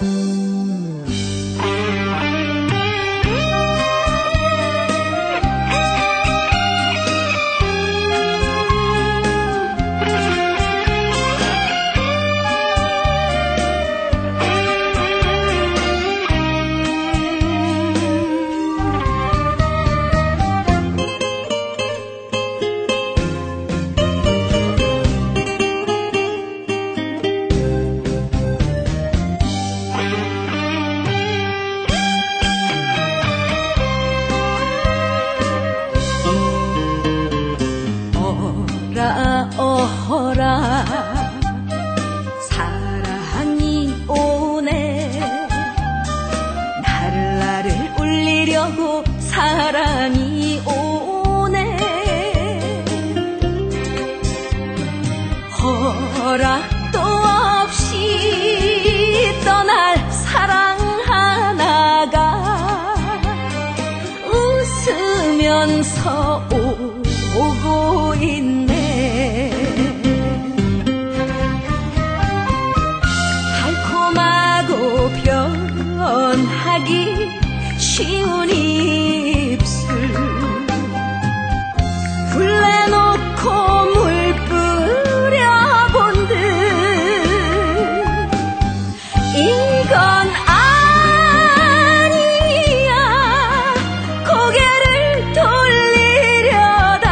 어라 사랑이 오네. 나를 울리려고 사랑이 오네. 허락도 없이 떠날 사랑 하나가 웃으면서 오고 있네. 달콤하고 변하기 쉬운 입술 불러놓고 물 뿌려본 듯 이건 아니야. 고개를 돌리려다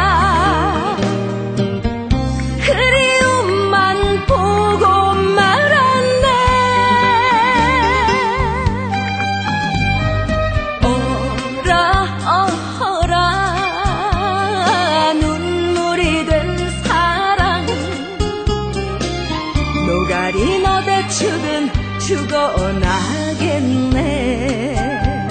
그리움만 보고 말았네. 어라 눈물이 된 사랑 노가리 너대 축은 죽어나겠네.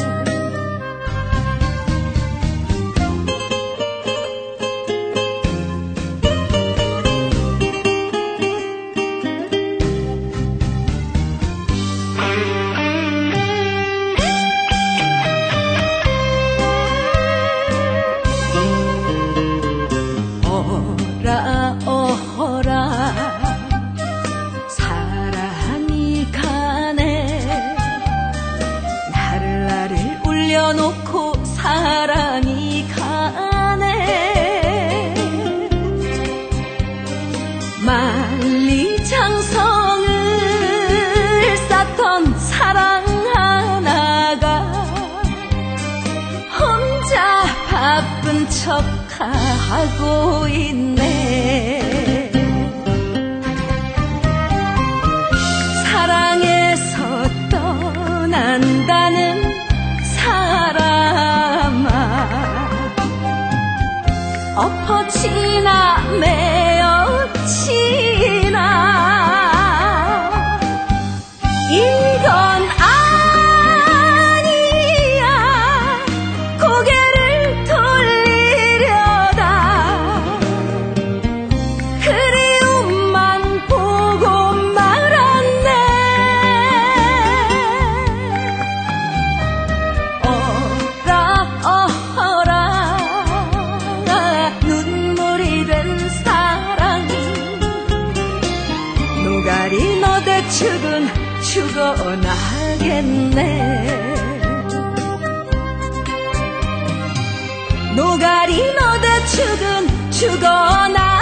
어라 사랑이 가네. 나를 울려놓고 사랑이 가네. 만리장성을 쌓던 사랑 하나가 혼자 바쁜 척하고 있네. 사랑에서 떠난다는 사람아 엎어치나 메어치나 이건 아니야. 고개를 돌리려다 그리움만 보고 말았네. 어라 눈물이 된 사랑 노가리 너대 축은 죽어나겠네. 노가리 너대 축은 죽어나